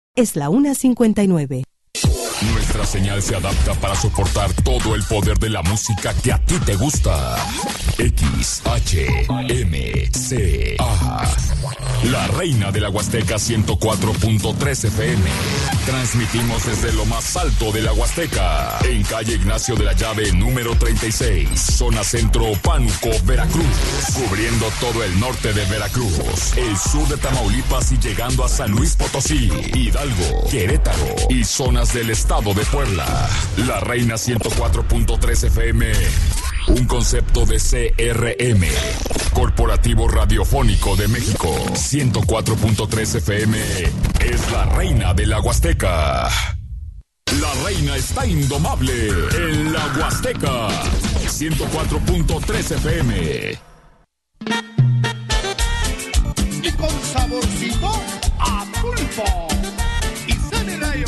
Es la 1:59. Nuestra señal se adapta para soportar todo el poder de la música que a ti te gusta. XHMCA. La reina de la Huasteca 104.3 FM. Transmitimos desde lo más alto de la Huasteca. En calle Ignacio de la Llave, número 36. Zona Centro, Pánuco, Veracruz. Cubriendo todo el norte de Veracruz. El sur de Tamaulipas y llegando a San Luis Potosí, Hidalgo, Querétaro y zonas del estado de Puebla. La reina 104.3 FM. Un concepto de CRM, Corporativo Radiofónico de México. 104.3 FM es la reina de la Huasteca. La reina está indomable en la Huasteca. 104.3 FM. Y con saborcito a pulpo. Y sale rayo.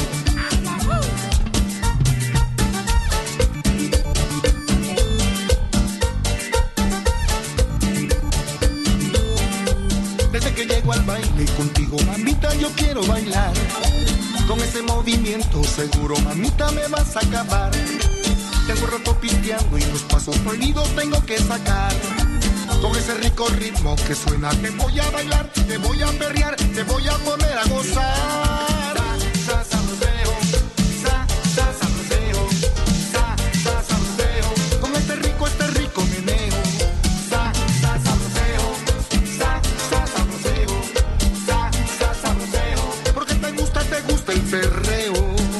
Desde que llego al baile contigo, mamita, yo quiero bailar. Con ese movimiento seguro, mamita, me vas a acabar. Tengo rato pisteando y los pasos prohibidos tengo que sacar. Con ese rico ritmo que suena, te voy a bailar, te voy a perrear, te voy a poner a gozar. Sa, sabroseo, sa, sabroseo, sa, sabroseo. Con este rico meneo. Sa, sabroseo, sa, sabroseo, sa, sabroseo. Porque te gusta el perreo.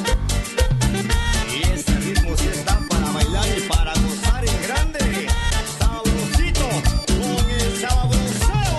Y ese ritmo sí está para bailar y para gozar en grande. Sabrosito con el sabroseo.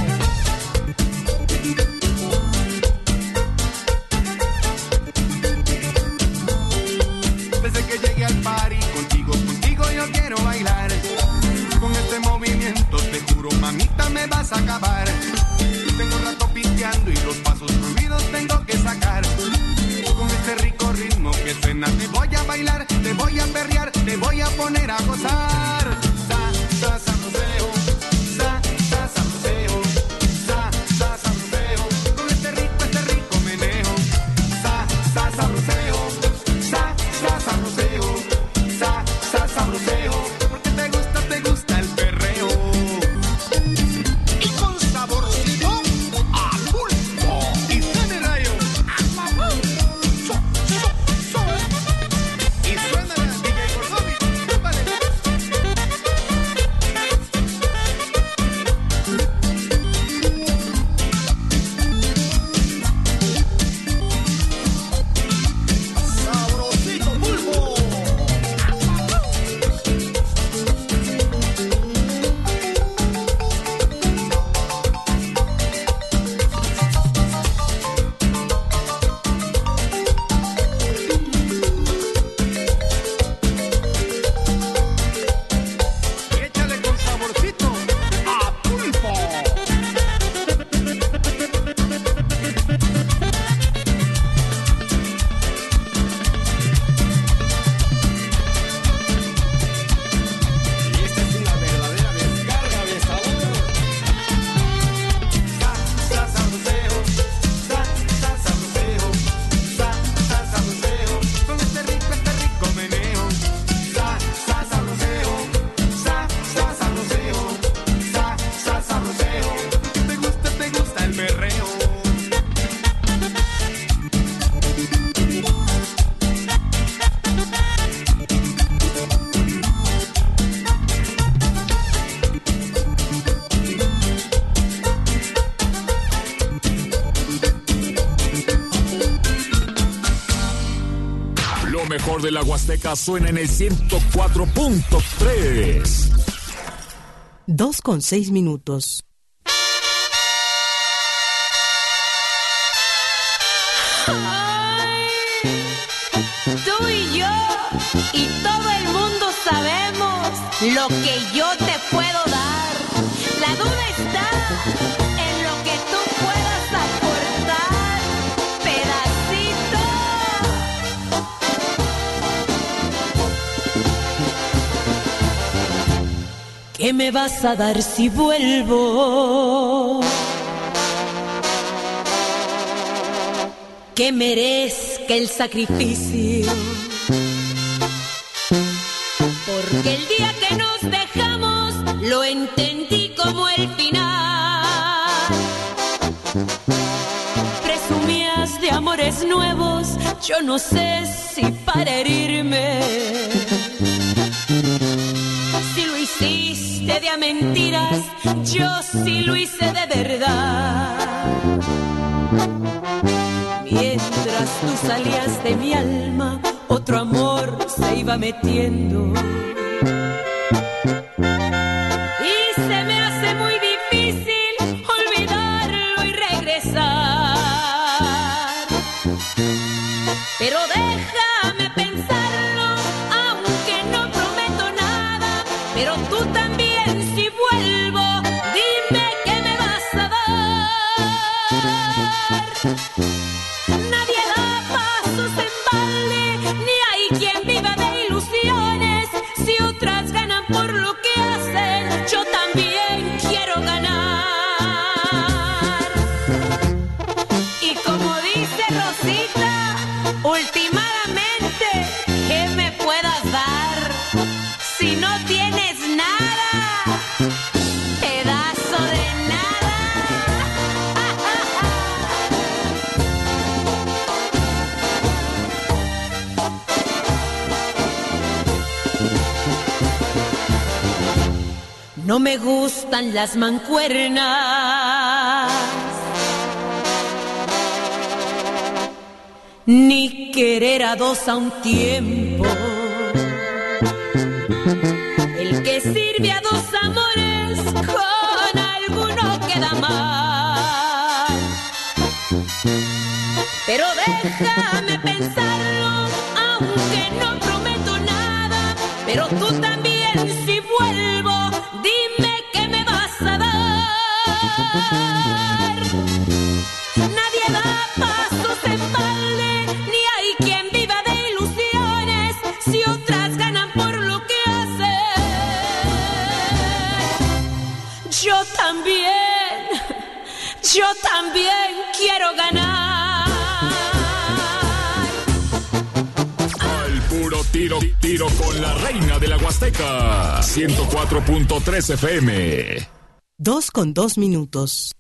Desde que llegué al party, contigo yo quiero bailar. Con este movimiento te juro, mamita, me vas a acabar. Tengo rato pisteando y los pasos prohibidos tengo que sacar. Con este rico ritmo que suena, te voy a bailar, te voy a perrear, te voy a poner a gozar. Sa, sabroseo, sa, sabroseo, sa, sabroseo. Con este rico meneo. Sa, sabroseo, sa, sabroseo, sa, sabroseo. Porque te gusta el perreo. Y con saborcito a pulpo. Y suena rayo. Y suena la DJ Gordomi. Vale. Sabrosito pulpo. Échale con saborcito a pulpo. Y esta es una verdadera descarga de sabor. Sa, sabroseo, sa, sabroseo, sa, sabroseo. Con este rico meneo. Sa, sabroseo, sa, sabroseo, sa, sabroseo. Porque te gusta el perreo. Lo mejor de la Huasteca suena en el 104.3. 2:06. Tú y yo y todo el mundo sabemos lo que yo te puedo dar. La duda está en lo que tú puedas aportar, pedacito. ¿Qué me vas a dar si vuelvo? que merezca el sacrificio. Porque el día que nos dejamos lo entendí como el final. Presumías de amores nuevos, yo no sé si para herirme. Si lo hiciste de a mentiras, yo sí lo hice de verdad. Mientras tú salías de mi alma, otro amor se iba metiendo. Y se me hace muy difícil olvidarlo y regresar. Pero déjame pensarlo, aunque no prometo nada. Pero tú también, si vuelvo, dime qué me vas a dar. Nadie da pasos en balde, ni hay quien viva de ilusiones. Si otras ganan por lo que hacen, yo también quiero ganar. Y como dice Rosita, últimamente, ¿qué me puedas dar? Si no tienes nada, pedazo de nada. No me gustan las mancuernas, ni querer a dos a un tiempo. El que sirve a dos amores con alguno queda mal. Pero déjame pensarlo, aunque no prometo nada. Pero tú también, si vuelvo, dime qué me vas a dar. Nadie da pasos en balde, ni hay quien viva de ilusiones. Si otras ganan por lo que hacen, yo también quiero ganar. Al puro tiro con la reina de la Huasteca. 104.3 FM. 2:02.